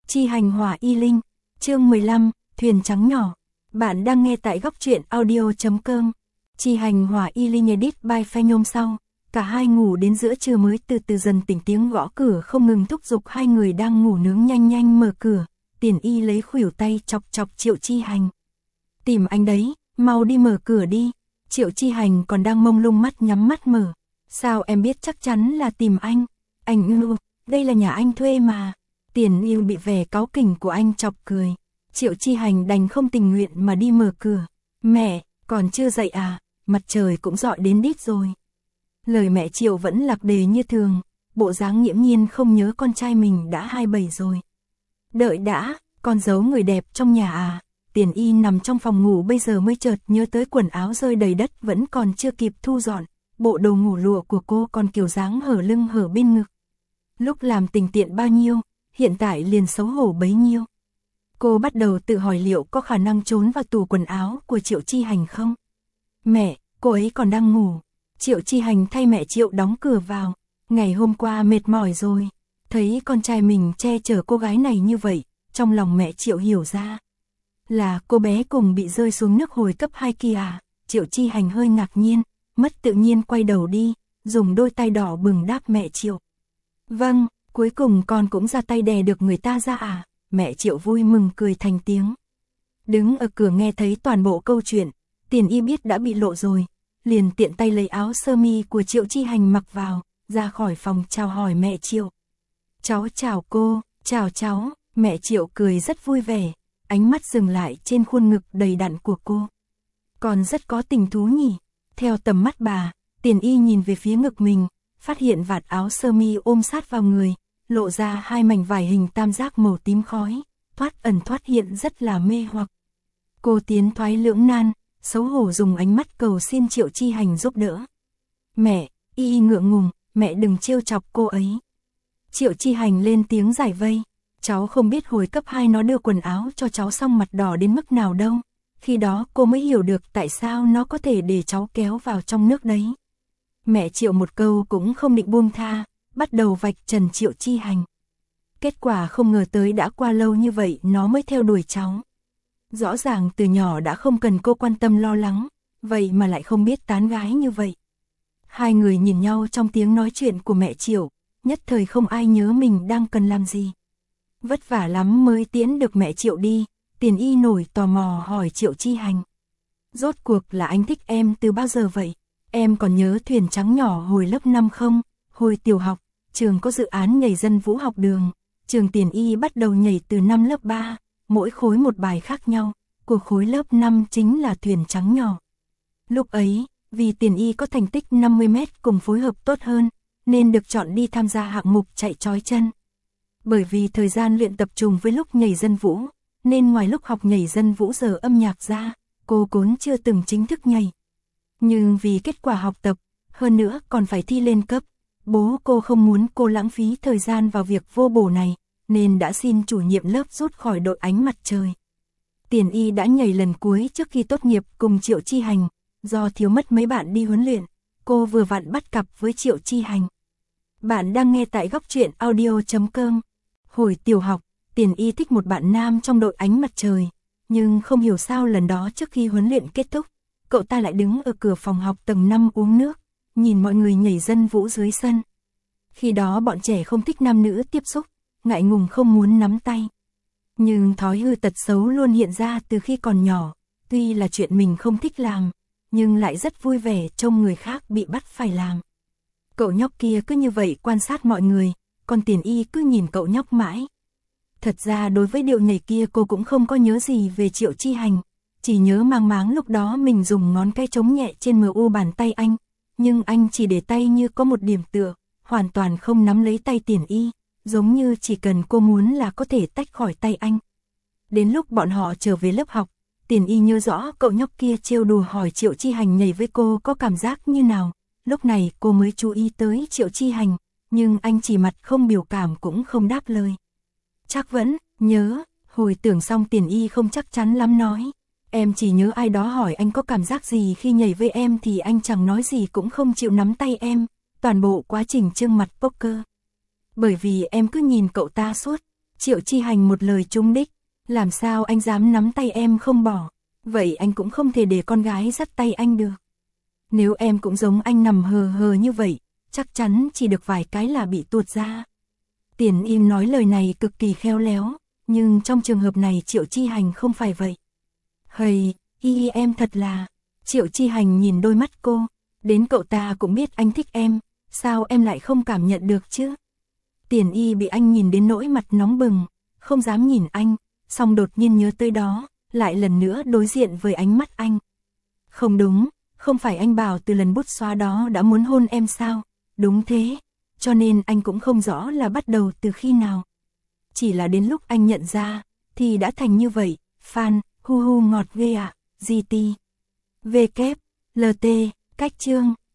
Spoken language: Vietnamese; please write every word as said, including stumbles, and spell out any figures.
Chi hành hỏa y linh, chương mười lăm, thuyền trắng nhỏ. Bạn đang nghe tại góc truyện audio.com. Chi hành hỏa y linh edit by Phe Nhôm. Sau cả hai ngủ đến giữa trưa mới từ từ dần tỉnh, tiếng gõ cửa không ngừng thúc giục hai người đang ngủ nướng nhanh nhanh mở cửa. Tiền Y lấy khuỷu tay chọc chọc Triệu Chi Hành. Tìm anh đấy, mau đi mở cửa đi. Triệu Chi Hành còn đang mông lung mắt nhắm mắt mở. Sao em biết chắc chắn là tìm anh? Anh ư, đây là nhà anh thuê mà. Tiền Y bị vẻ cáu kỉnh của anh chọc cười. Triệu Chi Hành đành không tình nguyện mà đi mở cửa. Mẹ, còn chưa dậy à? Mặt trời cũng rọi đến đít rồi. Lời mẹ Triệu vẫn lạc đề như thường, bộ dáng nghiễm nhiên không nhớ con trai mình đã hai mươi bảy rồi. Đợi đã, con giấu người đẹp trong nhà à? Tiền Y nằm trong phòng ngủ bây giờ mới chợt nhớ tới quần áo rơi đầy đất vẫn còn chưa kịp thu dọn. Bộ đồ ngủ lụa của cô còn kiểu dáng hở lưng hở bên ngực. Lúc làm tình tiện bao nhiêu, hiện tại liền xấu hổ bấy nhiêu. Cô bắt đầu tự hỏi liệu có khả năng trốn vào tủ quần áo của Triệu Chi Hành không? Mẹ, cô ấy còn đang ngủ. Triệu Chi Hành thay mẹ Triệu đóng cửa vào. Ngày hôm qua mệt mỏi rồi. Thấy con trai mình che chở cô gái này như vậy, trong lòng mẹ Triệu hiểu ra. Là cô bé cùng bị rơi xuống nước hồi cấp hai kia à? Triệu Chi Hành hơi ngạc nhiên, mất tự nhiên quay đầu đi, dùng đôi tay đỏ bừng đáp mẹ Triệu. Vâng, cuối cùng con cũng ra tay đè được người ta ra à? Mẹ Triệu vui mừng cười thành tiếng. Đứng ở cửa nghe thấy toàn bộ câu chuyện, Tiền Y biết đã bị lộ rồi, liền tiện tay lấy áo sơ mi của Triệu Chi Hành mặc vào, ra khỏi phòng chào hỏi mẹ Triệu. Cháu chào cô, chào cháu, mẹ Triệu cười rất vui vẻ, ánh mắt dừng lại trên khuôn ngực đầy đặn của cô. Còn rất có tình thú nhỉ? Theo tầm mắt bà, Tiền Y nhìn về phía ngực mình, phát hiện vạt áo sơ mi ôm sát vào người, lộ ra hai mảnh vải hình tam giác màu tím khói, thoát ẩn thoát hiện rất là mê hoặc. Cô tiến thoái lưỡng nan, xấu hổ dùng ánh mắt cầu xin Triệu Chi Hành giúp đỡ. Mẹ, Y ngượng ngùng, mẹ đừng trêu chọc cô ấy. Triệu Chi Hành lên tiếng giải vây. Cháu không biết hồi cấp hai nó đưa quần áo cho cháu xong mặt đỏ đến mức nào đâu. Khi đó cô mới hiểu được tại sao nó có thể để cháu kéo vào trong nước đấy. Mẹ Triệu một câu cũng không định buông tha, bắt đầu vạch trần Triệu Chi Hành. Kết quả không ngờ tới đã qua lâu như vậy nó mới theo đuổi cháu. Rõ ràng từ nhỏ đã không cần cô quan tâm lo lắng, vậy mà lại không biết tán gái như vậy. Hai người nhìn nhau trong tiếng nói chuyện của mẹ Triệu, nhất thời không ai nhớ mình đang cần làm gì. Vất vả lắm mới tiễn được mẹ Triệu đi, Tiền Y nổi tò mò hỏi Triệu Chi Hành. Rốt cuộc là anh thích em từ bao giờ vậy? Em còn nhớ thuyền trắng nhỏ hồi lớp năm không? Hồi tiểu học, trường có dự án nhảy dân vũ học đường. Trường Tiền Y bắt đầu nhảy từ năm lớp ba, mỗi khối một bài khác nhau. Của khối lớp năm chính là thuyền trắng nhỏ. Lúc ấy, vì Tiền Y có thành tích năm mươi mét cùng phối hợp tốt hơn, nên được chọn đi tham gia hạng mục chạy trói chân. Bởi vì thời gian luyện tập trùng với lúc nhảy dân vũ, nên ngoài lúc học nhảy dân vũ giờ âm nhạc ra, cô vốn chưa từng chính thức nhảy. Nhưng vì kết quả học tập, hơn nữa còn phải thi lên cấp, bố cô không muốn cô lãng phí thời gian vào việc vô bổ này, nên đã xin chủ nhiệm lớp rút khỏi đội ánh mặt trời. Tiền Y đã nhảy lần cuối trước khi tốt nghiệp cùng Triệu Chi Hành, do thiếu mất mấy bạn đi huấn luyện, cô vừa vặn bắt cặp với Triệu Chi Hành. Bạn đang nghe tại góc truyện audio.com. Hồi tiểu học, Tiền Y thích một bạn nam trong đội ánh mặt trời, nhưng không hiểu sao lần đó trước khi huấn luyện kết thúc, cậu ta lại đứng ở cửa phòng học tầng năm uống nước, nhìn mọi người nhảy dân vũ dưới sân. Khi đó bọn trẻ không thích nam nữ tiếp xúc, ngại ngùng không muốn nắm tay. Nhưng thói hư tật xấu luôn hiện ra từ khi còn nhỏ, tuy là chuyện mình không thích làm, nhưng lại rất vui vẻ trông người khác bị bắt phải làm. Cậu nhóc kia cứ như vậy quan sát mọi người, còn Tiền Y cứ nhìn cậu nhóc mãi. Thật ra đối với điệu nhảy kia cô cũng không có nhớ gì về Triệu Chi Hành, chỉ nhớ mang máng lúc đó mình dùng ngón cái chống nhẹ trên mờ u bàn tay anh, nhưng anh chỉ để tay như có một điểm tựa, hoàn toàn không nắm lấy tay Tiền Y, giống như chỉ cần cô muốn là có thể tách khỏi tay anh. Đến lúc bọn họ trở về lớp học, Tiền Y nhớ rõ cậu nhóc kia trêu đùa hỏi Triệu Chi Hành nhảy với cô có cảm giác như nào, lúc này cô mới chú ý tới Triệu Chi Hành, nhưng anh chỉ mặt không biểu cảm cũng không đáp lời. Chắc vẫn nhớ, hồi tưởng xong Tiền Y không chắc chắn lắm nói. Em chỉ nhớ ai đó hỏi anh có cảm giác gì khi nhảy với em thì anh chẳng nói gì cũng không chịu nắm tay em, toàn bộ quá trình trương mặt poker. Bởi vì em cứ nhìn cậu ta suốt, Triệu Chi Hành một lời trúng đích, làm sao anh dám nắm tay em không bỏ, vậy anh cũng không thể để con gái dắt tay anh được. Nếu em cũng giống anh nằm hờ hờ như vậy, chắc chắn chỉ được vài cái là bị tuột ra. Tiền Im nói lời này cực kỳ khéo léo, nhưng trong trường hợp này Triệu Chi Hành không phải vậy. Hầy, y em thật là... Triệu Chi Hành nhìn đôi mắt cô, đến cậu ta cũng biết anh thích em, sao em lại không cảm nhận được chứ? Tiền Y bị anh nhìn đến nỗi mặt nóng bừng, không dám nhìn anh, xong đột nhiên nhớ tới đó, lại lần nữa đối diện với ánh mắt anh. Không đúng, không phải anh bảo từ lần bút xóa đó đã muốn hôn em sao? Đúng thế, cho nên anh cũng không rõ là bắt đầu từ khi nào. Chỉ là đến lúc anh nhận ra, thì đã thành như vậy. Fan, hu hu ngọt ghê ạ, giê tê. vê kép, lờ tê, cách chương.